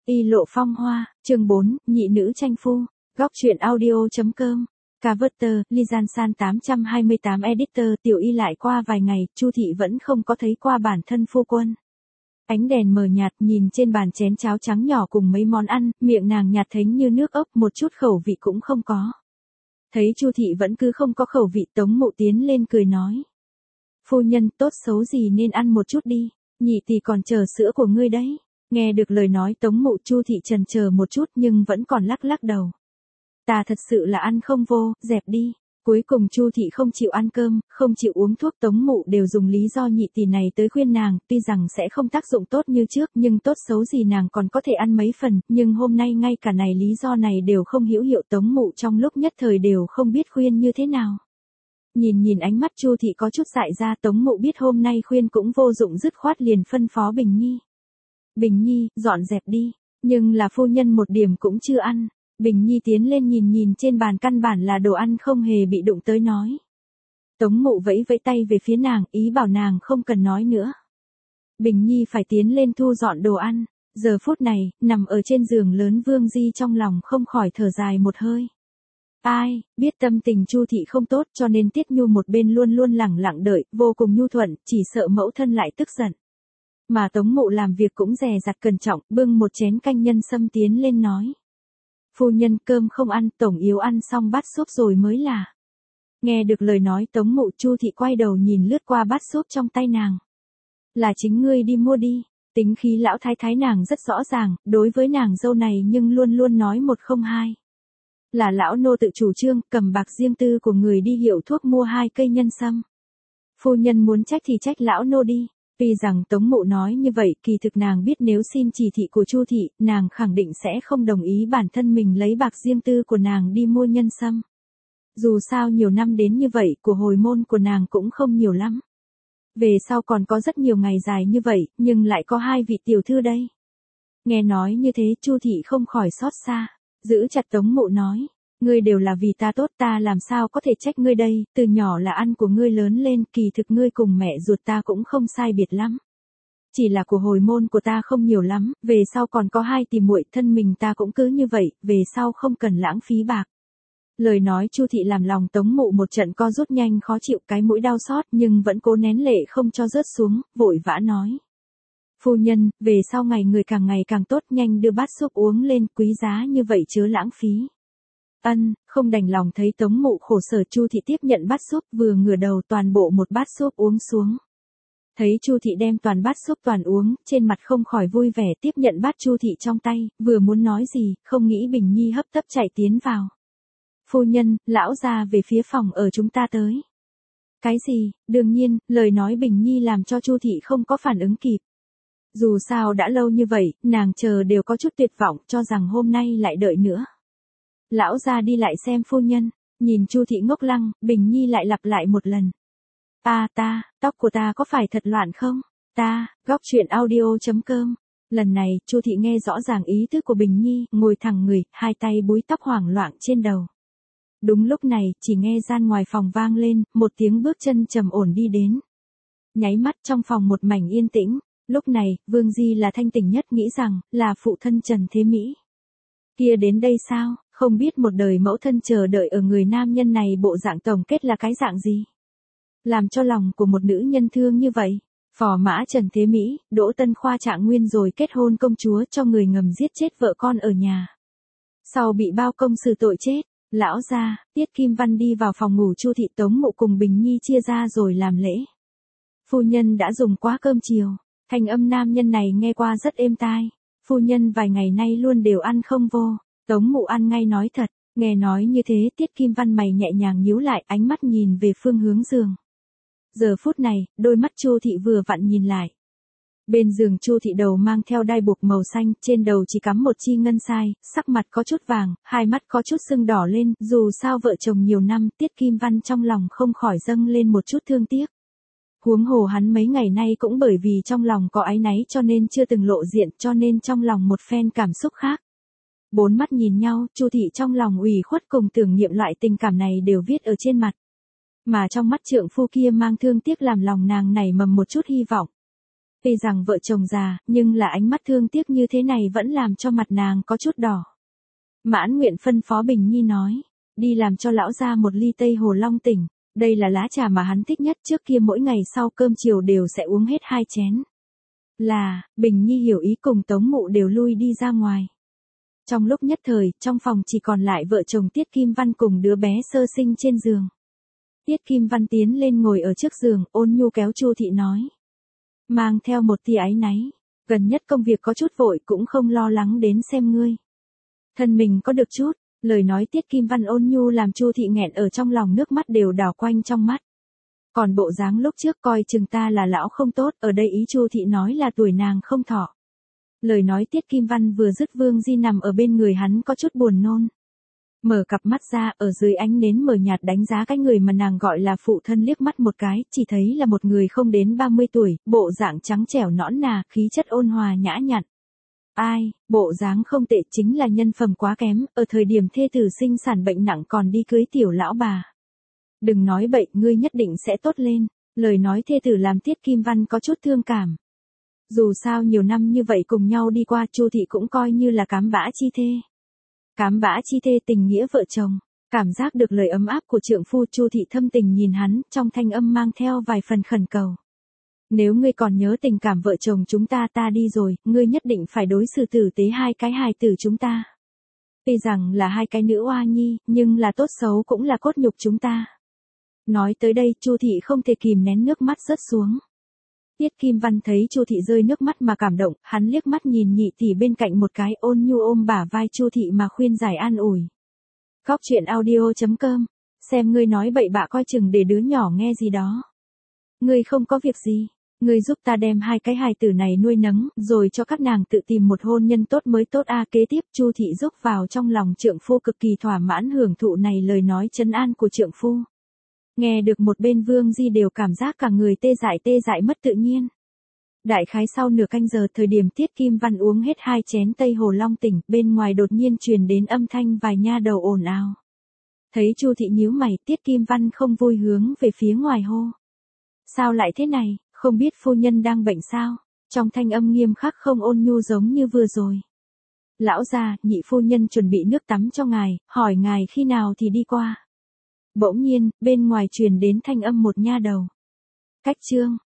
Y lộ phong hoa, chương 4, nhị nữ tranh phu, góc truyện audio.com, Cover, Lizan San 828 Editor. Tiểu Y lại qua vài ngày, Chu Thị vẫn không có thấy qua bản thân phu quân. Ánh đèn mờ nhạt, nhìn trên bàn chén cháo trắng nhỏ cùng mấy món ăn, miệng nàng nhạt thếch như nước ốc, một chút khẩu vị cũng không có. Thấy Chu Thị vẫn cứ không có khẩu vị, Tống Mụ tiến lên cười nói: "Phu nhân, tốt xấu gì nên ăn một chút đi, nhị tỷ còn chờ sữa của ngươi đấy." Nghe được lời nói Tống Mụ, Chu Thị chần chờ một chút nhưng vẫn còn lắc lắc đầu. "Ta thật sự là ăn không vô, dẹp đi." Cuối cùng Chu Thị không chịu ăn cơm, không chịu uống thuốc, Tống Mụ đều dùng lý do nhị tỷ này tới khuyên nàng, tuy rằng sẽ không tác dụng tốt như trước, nhưng tốt xấu gì nàng còn có thể ăn mấy phần, nhưng hôm nay ngay cả này lý do này đều không hữu hiệu, Tống Mụ trong lúc nhất thời đều không biết khuyên như thế nào. Nhìn ánh mắt Chu Thị có chút dại ra, Tống Mụ biết hôm nay khuyên cũng vô dụng, dứt khoát liền phân phó Bình Nhi: "Bình Nhi, dọn dẹp đi." Nhưng là phu nhân một điểm cũng chưa ăn. Bình Nhi tiến lên nhìn trên bàn căn bản là đồ ăn không hề bị đụng tới nói. Tống Mụ vẫy vẫy tay về phía nàng, ý bảo nàng không cần nói nữa. Bình Nhi phải tiến lên thu dọn đồ ăn. Giờ phút này, nằm ở trên giường lớn Vương Di trong lòng không khỏi thở dài một hơi. Ai, biết tâm tình Chu Thị không tốt cho nên Tiết Nhu một bên luôn luôn lẳng lặng đợi, vô cùng nhu thuận, chỉ sợ mẫu thân lại tức giận. Mà Tống Mụ làm việc cũng dè dặt cẩn trọng, bưng một chén canh nhân sâm tiến lên nói: "Phu nhân, cơm không ăn, tổng yếu ăn xong bát súp rồi mới là." Nghe được lời nói Tống Mụ, Chu Thị quay đầu nhìn lướt qua bát súp trong tay nàng. "Là chính ngươi đi mua đi." Tính khí lão thái thái nàng rất rõ ràng, đối với nàng dâu này nhưng luôn luôn nói một không hai. Là lão nô tự chủ trương, cầm bạc riêng tư của người đi hiệu thuốc mua 2 cây nhân sâm. Phu nhân muốn trách thì trách lão nô đi. Tuy rằng Tống Mụ nói như vậy, kỳ thực nàng biết nếu xin chỉ thị của Chu Thị, nàng khẳng định sẽ không đồng ý bản thân mình lấy bạc riêng tư của nàng đi mua nhân sâm. Dù sao nhiều năm đến như vậy, của hồi môn của nàng cũng không nhiều lắm. Về sau còn có rất nhiều ngày dài như vậy, nhưng lại có 2 vị tiểu thư đây. Nghe nói như thế, Chu Thị không khỏi xót xa, giữ chặt Tống Mụ nói: "Ngươi đều là vì ta tốt, ta làm sao có thể trách ngươi đây, từ nhỏ là ăn của ngươi lớn lên, kỳ thực ngươi cùng mẹ ruột ta cũng không sai biệt lắm. Chỉ là của hồi môn của ta không nhiều lắm, về sau còn có 2 tỷ muội, thân mình ta cũng cứ như vậy, về sau không cần lãng phí bạc." Lời nói Chu Thị làm lòng Tống Mụ một trận co rút nhanh khó chịu, cái mũi đau xót nhưng vẫn cố nén lệ không cho rớt xuống, vội vã nói: "Phu nhân, về sau ngày càng tốt, nhanh đưa bát súp uống lên, quý giá như vậy chớ lãng phí." Ân, không đành lòng thấy Tống Mụ khổ sở, Chu Thị tiếp nhận bát súp, vừa ngửa đầu toàn bộ một bát súp uống xuống. Thấy Chu Thị đem toàn bát súp toàn uống, trên mặt không khỏi vui vẻ, tiếp nhận bát Chu Thị trong tay, vừa muốn nói gì, không nghĩ Bình Nhi hấp tấp chạy tiến vào. "Phu nhân, lão gia về phía phòng ở chúng ta tới." "Cái gì?" Đương nhiên, lời nói Bình Nhi làm cho Chu Thị không có phản ứng kịp. Dù sao đã lâu như vậy, nàng chờ đều có chút tuyệt vọng, cho rằng hôm nay lại đợi nữa. "Lão gia đi lại xem phu nhân." Nhìn Chu Thị ngốc lăng, Bình Nhi lại lặp lại một lần: Ta, tóc của ta có phải thật loạn không? Góc truyện audio.com." Lần này, Chu Thị nghe rõ ràng ý tứ của Bình Nhi, ngồi thẳng người, 2 tay búi tóc hoảng loạn trên đầu. Đúng lúc này, chỉ nghe gian ngoài phòng vang lên, một tiếng bước chân trầm ổn đi đến. Nháy mắt trong phòng một mảnh yên tĩnh, lúc này, Vương Di là thanh tỉnh nhất, nghĩ rằng, là phụ thân Trần Thế Mỹ. Kia đến đây sao, không biết một đời mẫu thân chờ đợi ở người nam nhân này bộ dạng tổng kết là cái dạng gì? Làm cho lòng của một nữ nhân thương như vậy. Phò mã Trần Thế Mỹ, Đỗ Tân Khoa trạng nguyên rồi kết hôn công chúa cho người ngầm giết chết vợ con ở nhà. Sau bị bao công xử tội chết, lão gia, Tiết Kim Văn đi vào phòng ngủ Chu Thị, Tống Mụ cùng Bình Nhi chia ra rồi làm lễ. "Phu nhân đã dùng quá cơm chiều." Thanh âm nam nhân này nghe qua rất êm tai. "Phu nhân vài ngày nay luôn đều ăn không vô." Tống Mụ ăn ngay nói thật. Nghe nói như thế, Tiết Kim Văn mày nhẹ nhàng nhíu lại, ánh mắt nhìn về phương hướng giường. Giờ phút này, đôi mắt Chu Thị vừa vặn nhìn lại. Bên giường Chu Thị đầu mang theo đai buộc màu xanh, trên đầu chỉ cắm một chi ngân sai, sắc mặt có chút vàng, hai mắt có chút sưng đỏ lên, dù sao vợ chồng nhiều năm, Tiết Kim Văn trong lòng không khỏi dâng lên một chút thương tiếc. Huống hồ hắn mấy ngày nay cũng bởi vì trong lòng có áy náy cho nên chưa từng lộ diện, cho nên trong lòng một phen cảm xúc khác. 4 mắt nhìn nhau, Chu Thị trong lòng ủy khuất cùng tưởng niệm loại tình cảm này đều viết ở trên mặt. Mà trong mắt trượng phu kia mang thương tiếc làm lòng nàng nảy mầm một chút hy vọng. Tuy rằng vợ chồng già, nhưng là ánh mắt thương tiếc như thế này vẫn làm cho mặt nàng có chút đỏ. Mãn Nguyện phân phó Bình Nhi nói, đi làm cho lão gia một ly Tây Hồ Long Tỉnh, đây là lá trà mà hắn thích nhất, trước kia mỗi ngày sau cơm chiều đều sẽ uống hết 2 chén. Là, Bình Nhi hiểu ý cùng Tống Mụ đều lui đi ra ngoài. Trong lúc nhất thời, trong phòng chỉ còn lại vợ chồng Tiết Kim Văn cùng đứa bé sơ sinh trên giường. Tiết Kim Văn tiến lên ngồi ở trước giường, ôn nhu kéo Chu Thị nói. Mang theo một tia áy náy, gần nhất công việc có chút vội cũng không lo lắng đến xem ngươi. Thân mình có được chút, lời nói Tiết Kim Văn ôn nhu làm Chu Thị nghẹn ở trong lòng, nước mắt đều đảo quanh trong mắt. Còn bộ dáng lúc trước coi chừng ta là lão không tốt, ở đây ý Chu Thị nói là tuổi nàng không thọ. Lời nói Tiết Kim Văn vừa dứt, Vương Di nằm ở bên người hắn có chút buồn nôn. Mở cặp mắt ra, ở dưới ánh nến mờ nhạt đánh giá cái người mà nàng gọi là phụ thân liếc mắt một cái, chỉ thấy là một người không đến 30 tuổi, bộ dạng trắng trẻo nõn nà, khí chất ôn hòa nhã nhặn. Ai, bộ dáng không tệ, chính là nhân phẩm quá kém, ở thời điểm thê tử sinh sản bệnh nặng còn đi cưới tiểu lão bà. Đừng nói bậy, ngươi nhất định sẽ tốt lên. Lời nói thê tử làm Tiết Kim Văn có chút thương cảm. Dù sao nhiều năm như vậy cùng nhau đi qua, Chu Thị cũng coi như là cám bã chi thê. Cám bã chi thê, tình nghĩa vợ chồng. Cảm giác được lời ấm áp của trượng phu, Chu Thị thâm tình nhìn hắn, trong thanh âm mang theo vài phần khẩn cầu. Nếu ngươi còn nhớ tình cảm vợ chồng chúng ta, ta đi rồi, ngươi nhất định phải đối xử tử tế hai cái hài tử chúng ta. Tuy rằng là hai cái nữ oa nhi, nhưng là tốt xấu cũng là cốt nhục chúng ta. Nói tới đây, Chu Thị không thể kìm nén nước mắt rớt xuống. Tiết Kim Văn thấy Chu Thị rơi nước mắt mà cảm động, hắn liếc mắt nhìn nhị tỷ bên cạnh một cái, ôn nhu ôm bả vai Chu Thị mà khuyên giải an ủi. Góc truyện audio.com, xem ngươi nói bậy bạ coi chừng để đứa nhỏ nghe gì đó. Ngươi không có việc gì, ngươi giúp ta đem hai cái hài tử này nuôi nấng, rồi cho các nàng tự tìm một hôn nhân tốt mới tốt a. Kế tiếp Chu Thị giúp vào trong lòng trượng phu, cực kỳ thỏa mãn hưởng thụ này lời nói trấn an của trượng phu. Nghe được một bên Vương Di đều cảm giác cả người tê dại mất tự nhiên. Đại khái sau nửa canh giờ, thời điểm Tiết Kim Văn uống hết 2 chén Tây Hồ Long Tỉnh, bên ngoài đột nhiên truyền đến âm thanh vài nha đầu ồn ào. Thấy Chu Thị nhíu mày, Tiết Kim Văn không vui hướng về phía ngoài hô. Sao lại thế này, không biết phu nhân đang bệnh sao? Trong thanh âm nghiêm khắc không ôn nhu giống như vừa rồi. Lão gia, nhị phu nhân chuẩn bị nước tắm cho ngài, hỏi ngài khi nào thì đi qua. Bỗng nhiên, bên ngoài truyền đến thanh âm một nha đầu. Cách chương.